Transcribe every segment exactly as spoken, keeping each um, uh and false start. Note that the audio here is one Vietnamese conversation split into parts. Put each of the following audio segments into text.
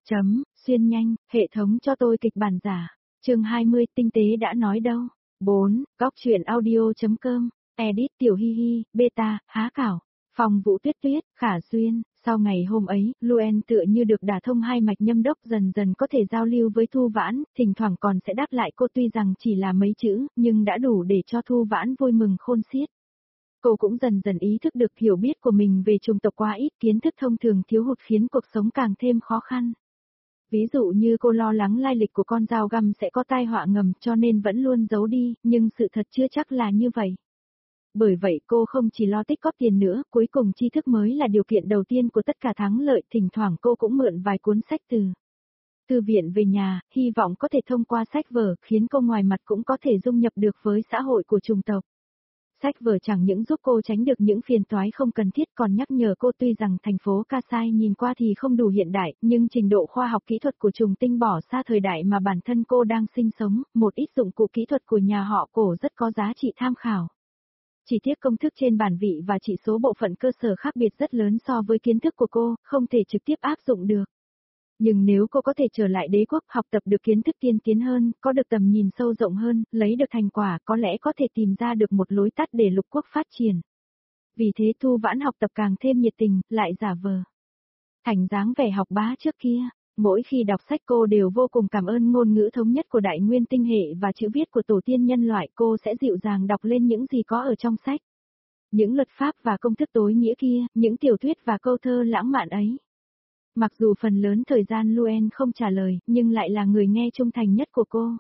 Chấm, xuyên nhanh, hệ thống cho tôi kịch bản giả. Chương hai mươi, tinh tế đã nói đâu. bốn, góc truyện audio.com, edit tiểu hi hi, beta, há cảo. Phòng Vũ Tuyết Tuyết, Khả Duyên, sau ngày hôm ấy, Luen tựa như được đả thông hai mạch nhâm đốc dần dần có thể giao lưu với Thu Vãn, thỉnh thoảng còn sẽ đáp lại cô tuy rằng chỉ là mấy chữ, nhưng đã đủ để cho Thu Vãn vui mừng khôn xiết. Cô cũng dần dần ý thức được hiểu biết của mình về chủng tộc quá ít, kiến thức thông thường thiếu hụt khiến cuộc sống càng thêm khó khăn. Ví dụ như cô lo lắng lai lịch của con dao găm sẽ có tai họa ngầm cho nên vẫn luôn giấu đi, nhưng sự thật chưa chắc là như vậy. Bởi vậy cô không chỉ lo tích cóp tiền nữa, cuối cùng tri thức mới là điều kiện đầu tiên của tất cả thắng lợi, thỉnh thoảng cô cũng mượn vài cuốn sách từ thư viện về nhà, hy vọng có thể thông qua sách vở, khiến cô ngoài mặt cũng có thể dung nhập được với xã hội của chủng tộc. Sách vở chẳng những giúp cô tránh được những phiền toái không cần thiết còn nhắc nhở cô tuy rằng thành phố Kasai nhìn qua thì không đủ hiện đại, nhưng trình độ khoa học kỹ thuật của trùng tinh bỏ xa thời đại mà bản thân cô đang sinh sống, một ít dụng cụ kỹ thuật của nhà họ cổ rất có giá trị tham khảo. Chỉ tiếc công thức trên bản vị và chỉ số bộ phận cơ sở khác biệt rất lớn so với kiến thức của cô, không thể trực tiếp áp dụng được. Nhưng nếu cô có thể trở lại đế quốc, học tập được kiến thức tiên tiến hơn, có được tầm nhìn sâu rộng hơn, lấy được thành quả, có lẽ có thể tìm ra được một lối tắt để lục quốc phát triển. Vì thế Thu Vãn học tập càng thêm nhiệt tình, lại giả vờ thành dáng vẻ học bá trước kia. Mỗi khi đọc sách cô đều vô cùng cảm ơn ngôn ngữ thống nhất của đại nguyên tinh hệ và chữ viết của tổ tiên nhân loại, cô sẽ dịu dàng đọc lên những gì có ở trong sách. Những luật pháp và công thức tối nghĩa kia, những tiểu thuyết và câu thơ lãng mạn ấy. Mặc dù phần lớn thời gian Luen không trả lời, nhưng lại là người nghe trung thành nhất của cô.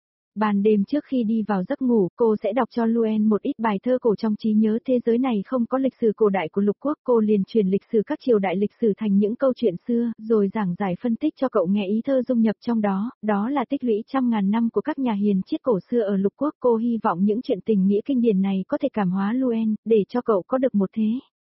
Ban đêm trước khi đi vào giấc ngủ, cô sẽ đọc cho Luen một ít bài thơ cổ trong trí nhớ thế giới này không có lịch sử cổ đại của lục quốc. Cô liền truyền lịch sử các triều đại lịch sử thành những câu chuyện xưa, rồi giảng giải phân tích cho cậu nghe ý thơ dung nhập trong đó, đó là tích lũy trăm ngàn năm của các nhà hiền triết cổ xưa ở lục quốc. Cô hy vọng những chuyện tình nghĩa kinh điển này có thể cảm hóa Luen, để cho cậu có được một thế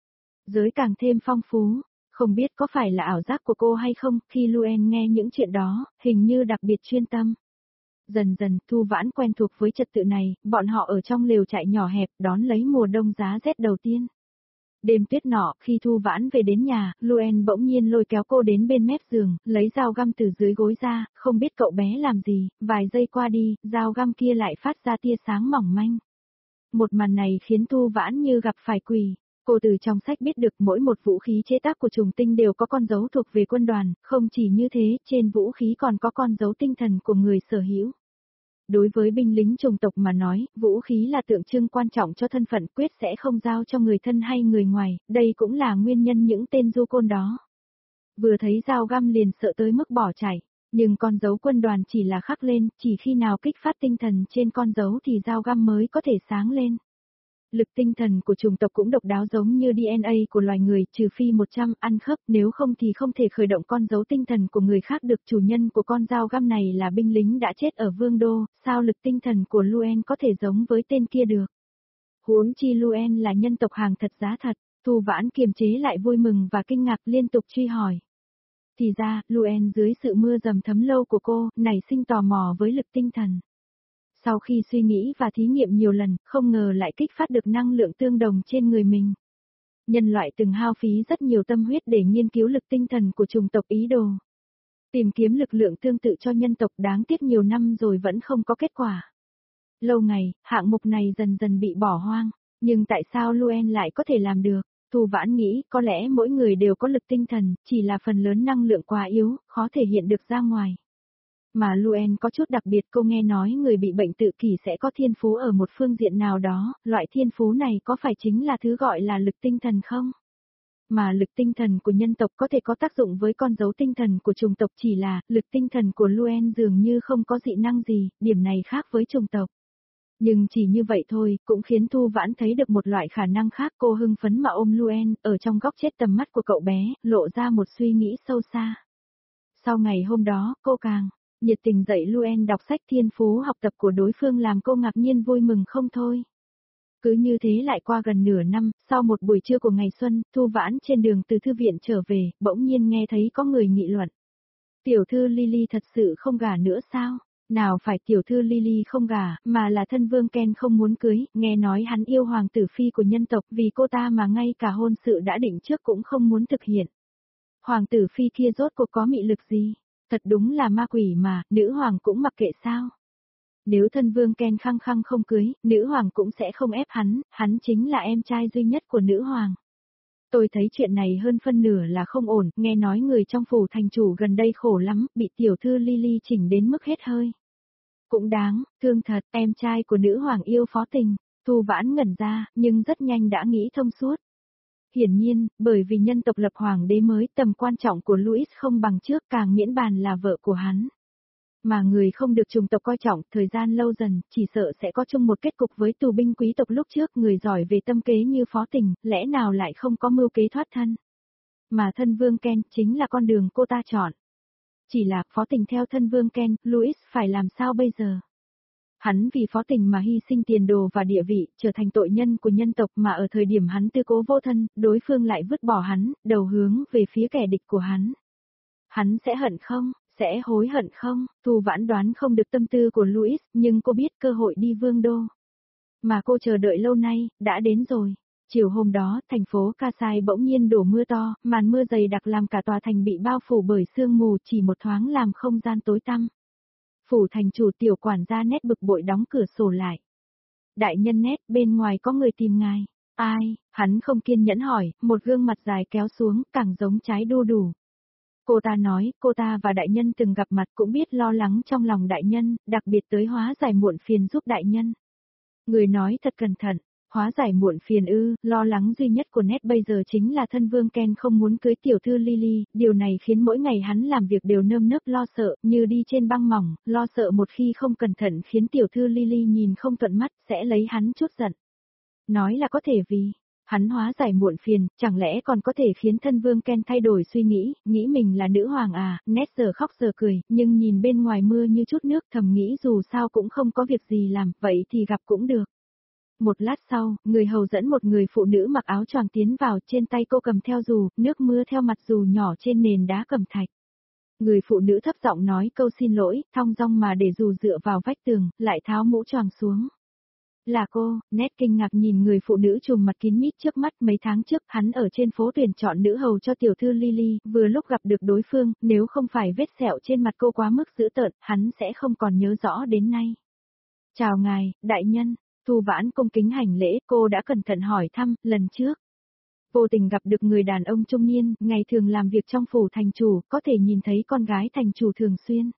giới càng thêm phong phú. Không biết có phải là ảo giác của cô hay không, khi Luen nghe những chuyện đó, hình như đặc biệt chuyên tâm. Dần dần, Thu Vãn quen thuộc với trật tự này, bọn họ ở trong lều trại nhỏ hẹp, đón lấy mùa đông giá rét đầu tiên. Đêm tuyết nọ, khi Thu Vãn về đến nhà, Luen bỗng nhiên lôi kéo cô đến bên mép giường, lấy dao găm từ dưới gối ra, không biết cậu bé làm gì, vài giây qua đi, dao găm kia lại phát ra tia sáng mỏng manh. Một màn này khiến Thu Vãn như gặp phải quỷ. Cô từ trong sách biết được mỗi một vũ khí chế tác của trùng tinh đều có con dấu thuộc về quân đoàn, không chỉ như thế, trên vũ khí còn có con dấu tinh thần của người sở hữu. Đối với binh lính chủng tộc mà nói, vũ khí là tượng trưng quan trọng cho thân phận, quyết sẽ không giao cho người thân hay người ngoài, đây cũng là nguyên nhân những tên du côn đó vừa thấy dao găm liền sợ tới mức bỏ chạy, nhưng con dấu quân đoàn chỉ là khắc lên, chỉ khi nào kích phát tinh thần trên con dấu thì dao găm mới có thể sáng lên. Lực tinh thần của chủng tộc cũng độc đáo giống như đê en a của loài người, trừ phi một trăm ăn khớp, nếu không thì không thể khởi động con dấu tinh thần của người khác được. Chủ nhân của con dao găm này là binh lính đã chết ở Vương Đô, sao lực tinh thần của Luen có thể giống với tên kia được? Huống chi Luen là nhân tộc hàng thật giá thật. Thu Vãn kiềm chế lại vui mừng và kinh ngạc liên tục truy hỏi. Thì ra, Luen dưới sự mưa dầm thấm lâu của cô, nảy sinh tò mò với lực tinh thần. Sau khi suy nghĩ và thí nghiệm nhiều lần, không ngờ lại kích phát được năng lượng tương đồng trên người mình. Nhân loại từng hao phí rất nhiều tâm huyết để nghiên cứu lực tinh thần của chủng tộc Ý Đồ. Tìm kiếm lực lượng tương tự cho nhân tộc, đáng tiếc nhiều năm rồi vẫn không có kết quả. Lâu ngày, hạng mục này dần dần bị bỏ hoang, nhưng tại sao Luen lại có thể làm được? Thu Vãn nghĩ có lẽ mỗi người đều có lực tinh thần, chỉ là phần lớn năng lượng quá yếu, khó thể hiện được ra ngoài. Mà Luen có chút đặc biệt, cô nghe nói người bị bệnh tự kỷ sẽ có thiên phú ở một phương diện nào đó, loại thiên phú này có phải chính là thứ gọi là lực tinh thần không? Mà lực tinh thần của nhân tộc có thể có tác dụng với con dấu tinh thần của chủng tộc, chỉ là lực tinh thần của Luen dường như không có dị năng gì, điểm này khác với chủng tộc. Nhưng chỉ như vậy thôi, cũng khiến Thu Vãn thấy được một loại khả năng khác. Cô hưng phấn mà ôm Luen, ở trong góc chết tầm mắt của cậu bé, lộ ra một suy nghĩ sâu xa. Sau ngày hôm đó, cô càng nhiệt tình dạy Luen đọc sách, thiên phú học tập của đối phương làm cô ngạc nhiên vui mừng không thôi. Cứ như thế lại qua gần nửa năm, sau một buổi trưa của ngày xuân, Thu Vãn trên đường từ thư viện trở về, bỗng nhiên nghe thấy có người nghị luận. Tiểu thư Lily thật sự không gả nữa sao? Nào phải tiểu thư Lily không gả, mà là thân vương Ken không muốn cưới, nghe nói hắn yêu hoàng tử phi của nhân tộc, vì cô ta mà ngay cả hôn sự đã định trước cũng không muốn thực hiện. Hoàng tử phi kia rốt cuộc có mị lực gì? Thật đúng là ma quỷ mà, nữ hoàng cũng mặc kệ sao. Nếu thân vương Ken khăng khăng không cưới, nữ hoàng cũng sẽ không ép hắn, hắn chính là em trai duy nhất của nữ hoàng. Tôi thấy chuyện này hơn phân nửa là không ổn, nghe nói người trong phủ thành chủ gần đây khổ lắm, bị tiểu thư Lily chỉnh đến mức hết hơi. Cũng đáng, thương thật, em trai của nữ hoàng yêu Phó Tình. Thu Vãn ngẩn ra, nhưng rất nhanh đã nghĩ thông suốt. Hiển nhiên, bởi vì nhân tộc lập hoàng đế mới, tầm quan trọng của Louis không bằng trước, càng miễn bàn là vợ của hắn. Mà người không được chủng tộc coi trọng, thời gian lâu dần, chỉ sợ sẽ có chung một kết cục với tù binh quý tộc lúc trước, người giỏi về tâm kế như Phó Tình, lẽ nào lại không có mưu kế thoát thân. Mà thân vương Ken chính là con đường cô ta chọn. Chỉ là Phó Tình theo thân vương Ken, Louis phải làm sao bây giờ? Hắn vì Phó Tình mà hy sinh tiền đồ và địa vị, trở thành tội nhân của nhân tộc, mà ở thời điểm hắn tư cố vô thân, đối phương lại vứt bỏ hắn, đầu hướng về phía kẻ địch của hắn. Hắn sẽ hận không, sẽ hối hận không? Thu Vãn đoán không được tâm tư của Louis, nhưng cô biết cơ hội đi vương đô. Mà cô chờ đợi lâu nay, đã đến rồi. Chiều hôm đó, thành phố Kasai bỗng nhiên đổ mưa to, màn mưa dày đặc làm cả tòa thành bị bao phủ bởi sương mù, chỉ một thoáng làm không gian tối tăm. Phủ thành chủ tiểu quản gia Nét bực bội đóng cửa sổ lại. Đại nhân Nét, bên ngoài có người tìm ngài. Ai? Hắn không kiên nhẫn hỏi, một gương mặt dài kéo xuống, càng giống trái đu đủ. Cô ta nói, cô ta và đại nhân từng gặp mặt, cũng biết lo lắng trong lòng đại nhân, đặc biệt tới hóa giải muộn phiền giúp đại nhân. Người nói thật cẩn thận, hóa giải muộn phiền ư, lo lắng duy nhất của Nét bây giờ chính là thân vương Ken không muốn cưới tiểu thư Lily, điều này khiến mỗi ngày hắn làm việc đều nơm nớp lo sợ, như đi trên băng mỏng, lo sợ một khi không cẩn thận khiến tiểu thư Lily nhìn không thuận mắt, sẽ lấy hắn chút giận. Nói là có thể vì hắn hóa giải muộn phiền, chẳng lẽ còn có thể khiến thân vương Ken thay đổi suy nghĩ, nghĩ mình là nữ hoàng à, Nét giờ khóc giờ cười, nhưng nhìn bên ngoài mưa như chút nước, thầm nghĩ dù sao cũng không có việc gì làm, vậy thì gặp cũng được. Một lát sau, người hầu dẫn một người phụ nữ mặc áo choàng tiến vào, trên tay cô cầm theo dù, nước mưa theo mặt dù nhỏ trên nền đá cẩm thạch. Người phụ nữ thấp giọng nói câu xin lỗi, thong dong mà để dù dựa vào vách tường, lại tháo mũ choàng xuống. Là cô, Nét kinh ngạc nhìn người phụ nữ trùm mặt kín mít trước mắt. Mấy tháng trước, hắn ở trên phố tuyển chọn nữ hầu cho tiểu thư Lily, vừa lúc gặp được đối phương, nếu không phải vết sẹo trên mặt cô quá mức dữ tợn, hắn sẽ không còn nhớ rõ đến nay. Chào ngài, đại nhân. Thu Vãn cung kính hành lễ, cô đã cẩn thận hỏi thăm, lần trước. Vô tình gặp được người đàn ông trung niên, ngày thường làm việc trong phủ thành chủ, có thể nhìn thấy con gái thành chủ thường xuyên.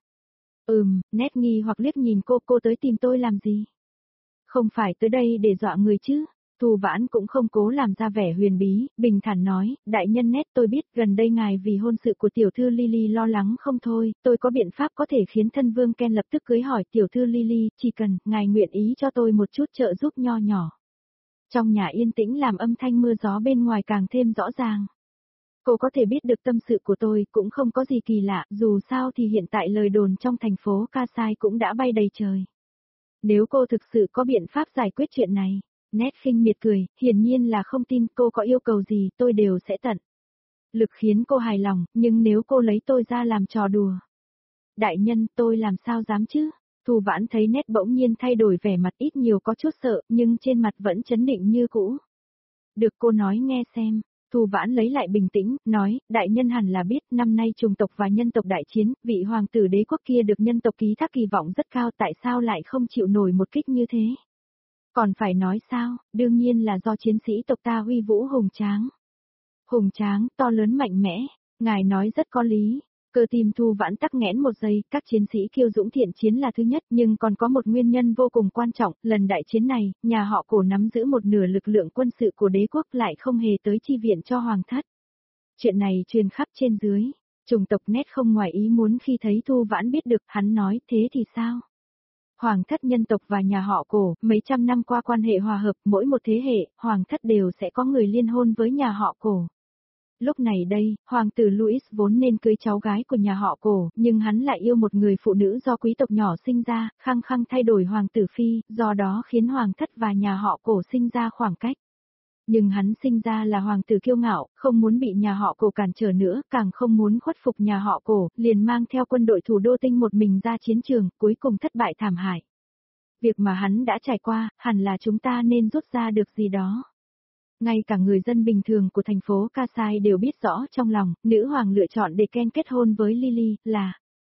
Ừm, Nét nghi hoặc liếc nhìn cô, cô tới tìm tôi làm gì? Không phải tới đây để dọa người chứ? Thu Vãn cũng không cố làm ra vẻ huyền bí, bình thản nói, đại nhân Nét, tôi biết gần đây ngài vì hôn sự của tiểu thư Lily lo lắng không thôi, tôi có biện pháp có thể khiến thân vương Ken lập tức cưới hỏi tiểu thư Lily, chỉ cần ngài nguyện ý cho tôi một chút trợ giúp nho nhỏ. Trong nhà yên tĩnh làm âm thanh mưa gió bên ngoài càng thêm rõ ràng. Cô có thể biết được tâm sự của tôi, cũng không có gì kỳ lạ, dù sao thì hiện tại lời đồn trong thành phố Kasai cũng đã bay đầy trời. Nếu cô thực sự có biện pháp giải quyết chuyện này, Nét khinh miệt cười, hiển nhiên là không tin, cô có yêu cầu gì tôi đều sẽ tận lực khiến cô hài lòng, nhưng nếu cô lấy tôi ra làm trò đùa. Đại nhân, tôi làm sao dám chứ? Thu Vãn thấy Nét bỗng nhiên thay đổi vẻ mặt, ít nhiều có chút sợ, nhưng trên mặt vẫn trấn định như cũ. Được, cô nói nghe xem. Thu Vãn lấy lại bình tĩnh, nói, đại nhân hẳn là biết, năm nay chủng tộc và nhân tộc đại chiến, vị hoàng tử đế quốc kia được nhân tộc ký thác kỳ vọng rất cao, tại sao lại không chịu nổi một kích như thế? Còn phải nói sao, đương nhiên là do chiến sĩ tộc ta huy vũ hùng tráng. Hùng tráng, to lớn mạnh mẽ, ngài nói rất có lý. Cơ tim Thu Vãn tắc nghẽn một giây, các chiến sĩ kiêu dũng thiện chiến là thứ nhất, nhưng còn có một nguyên nhân vô cùng quan trọng, lần đại chiến này, nhà họ Cổ nắm giữ một nửa lực lượng quân sự của đế quốc lại không hề tới chi viện cho hoàng thất. Chuyện này truyền khắp trên dưới, chủng tộc Nét không ngoài ý muốn khi thấy Thu Vãn biết được, hắn nói, thế thì sao? Hoàng thất nhân tộc và nhà họ Cổ, mấy trăm năm qua quan hệ hòa hợp, mỗi một thế hệ, hoàng thất đều sẽ có người liên hôn với nhà họ Cổ. Lúc này đây, hoàng tử Louis vốn nên cưới cháu gái của nhà họ Cổ, nhưng hắn lại yêu một người phụ nữ do quý tộc nhỏ sinh ra, khăng khăng thay đổi hoàng tử phi, do đó khiến hoàng thất và nhà họ Cổ sinh ra khoảng cách. Nhưng hắn sinh ra là hoàng tử kiêu ngạo, không muốn bị nhà họ Cổ cản trở nữa, càng không muốn khuất phục nhà họ Cổ, liền mang theo quân đội thủ đô Tinh một mình ra chiến trường, cuối cùng thất bại thảm hại. Việc mà hắn đã trải qua, hẳn là chúng ta nên rút ra được gì đó. Ngay cả người dân bình thường của thành phố Kasai đều biết rõ trong lòng, nữ hoàng lựa chọn để Ken kết hôn với Lily, là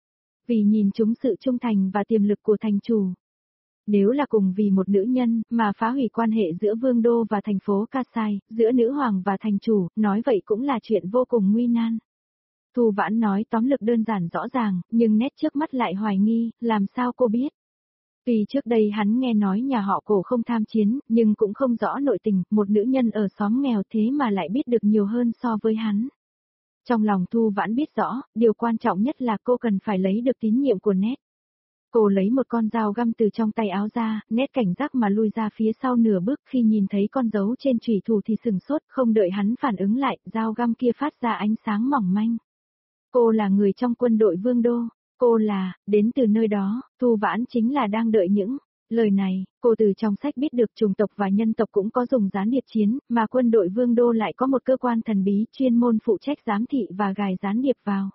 Vì nhìn trúng sự trung thành và tiềm lực của thành chủ. Nếu là cùng vì một nữ nhân mà phá hủy quan hệ giữa vương đô và thành phố Kasai, giữa nữ hoàng và thành chủ, nói vậy cũng là chuyện vô cùng nguy nan. Thu Vãn nói tóm lực đơn giản rõ ràng, nhưng nét trước mắt lại hoài nghi, làm sao cô biết? Tuy trước đây hắn nghe nói nhà họ Cổ không tham chiến, nhưng cũng không rõ nội tình, một nữ nhân ở xóm nghèo thế mà lại biết được nhiều hơn so với hắn. Trong lòng Thu Vãn biết rõ, điều quan trọng nhất là cô cần phải lấy được tín nhiệm của Nét. Cô lấy một con dao găm từ trong tay áo ra, Nét cảnh giác mà lui ra phía sau nửa bước, khi nhìn thấy con dấu trên chủy thủ thì sừng sốt, không đợi hắn phản ứng lại, dao găm kia phát ra ánh sáng mỏng manh. Cô là người trong quân đội Vương Đô, cô là, đến từ nơi đó, Thu Vãn chính là đang đợi những lời này. Cô từ trong sách biết được chủng tộc và nhân tộc cũng có dùng gián điệp chiến, mà quân đội Vương Đô lại có một cơ quan thần bí chuyên môn phụ trách giám thị và gài gián điệp vào.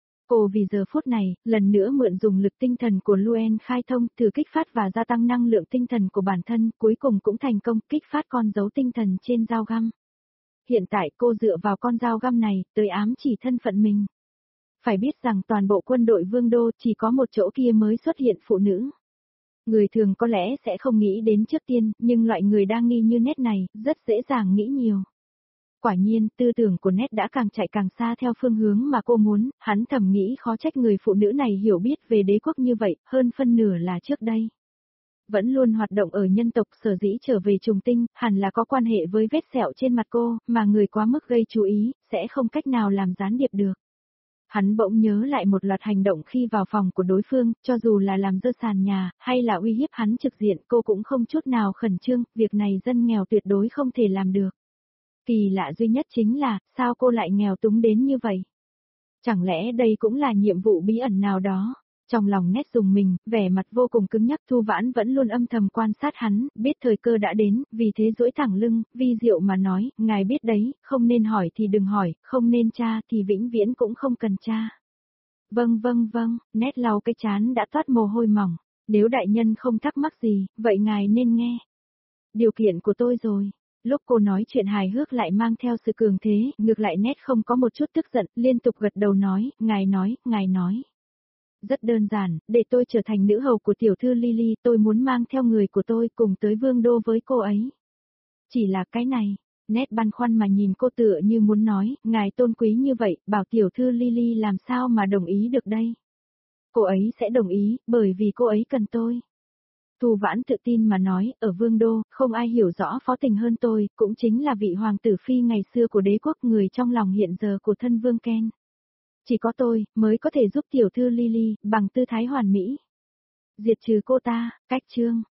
Cô vì giờ phút này, lần nữa mượn dùng lực tinh thần của Luen khai thông, thử kích phát và gia tăng năng lượng tinh thần của bản thân, cuối cùng cũng thành công kích phát con dấu tinh thần trên dao găm. Hiện tại cô dựa vào con dao găm này, tới ám chỉ thân phận mình. Phải biết rằng toàn bộ quân đội Vương Đô chỉ có một chỗ kia mới xuất hiện phụ nữ. Người thường có lẽ sẽ không nghĩ đến trước tiên, nhưng loại người đang nghi như Nét này, rất dễ dàng nghĩ nhiều. Quả nhiên, tư tưởng của Nét đã càng chạy càng xa theo phương hướng mà cô muốn, hắn thầm nghĩ khó trách người phụ nữ này hiểu biết về đế quốc như vậy, hơn phân nửa là trước đây. Vẫn luôn hoạt động ở nhân tộc, sở dĩ trở về trùng tinh, hẳn là có quan hệ với vết sẹo trên mặt cô, mà người quá mức gây chú ý, sẽ không cách nào làm gián điệp được. Hắn bỗng nhớ lại một loạt hành động khi vào phòng của đối phương, cho dù là làm dơ sàn nhà, hay là uy hiếp hắn trực diện, cô cũng không chút nào khẩn trương, việc này dân nghèo tuyệt đối không thể làm được. Kỳ lạ duy nhất chính là, sao cô lại nghèo túng đến như vậy? Chẳng lẽ đây cũng là nhiệm vụ bí ẩn nào đó? Trong lòng Nét dùng mình, vẻ mặt vô cùng cứng nhắc. Thu Vãn vẫn luôn âm thầm quan sát hắn, biết thời cơ đã đến, vì thế duỗi thẳng lưng, vi diệu mà nói, ngài biết đấy, không nên hỏi thì đừng hỏi, không nên tra thì vĩnh viễn cũng không cần tra. Vâng vâng vâng, Nét lau cái trán đã toát mồ hôi mỏng, nếu đại nhân không thắc mắc gì, vậy ngài nên nghe. Điều kiện của tôi rồi. Lúc cô nói chuyện hài hước lại mang theo sự cường thế, ngược lại Nét không có một chút tức giận, liên tục gật đầu nói, ngài nói, ngài nói. Rất đơn giản, để tôi trở thành nữ hầu của tiểu thư Lily, tôi muốn mang theo người của tôi cùng tới Vương Đô với cô ấy. Chỉ là cái này, Nét băn khoăn mà nhìn cô tựa như muốn nói, ngài tôn quý như vậy, bảo tiểu thư Lily làm sao mà đồng ý được đây. Cô ấy sẽ đồng ý, bởi vì cô ấy cần tôi. Thu Vãn tự tin mà nói, ở Vương Đô, không ai hiểu rõ phó tình hơn tôi, cũng chính là vị hoàng tử phi ngày xưa của đế quốc, người trong lòng hiện giờ của thân Vương Ken. Chỉ có tôi, mới có thể giúp tiểu thư Lily, bằng tư thái hoàn mỹ. Diệt trừ cô ta, cách chương.